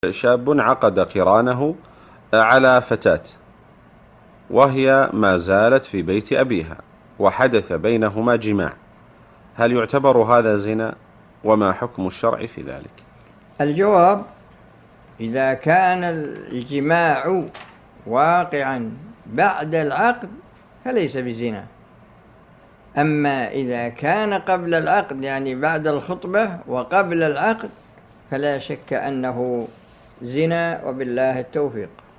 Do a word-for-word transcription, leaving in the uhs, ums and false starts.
شاب عقد قرانه على فتاة وهي ما زالت في بيت أبيها وحدث بينهما جماع، هل يعتبر هذا زنا؟ وما حكم الشرع في ذلك؟ الجواب: إذا كان الجماع واقعا بعد العقد فليس بزنا، أما إذا كان قبل العقد يعني بعد الخطبة وقبل العقد فلا شك أنه زنا، وبالله التوفيق.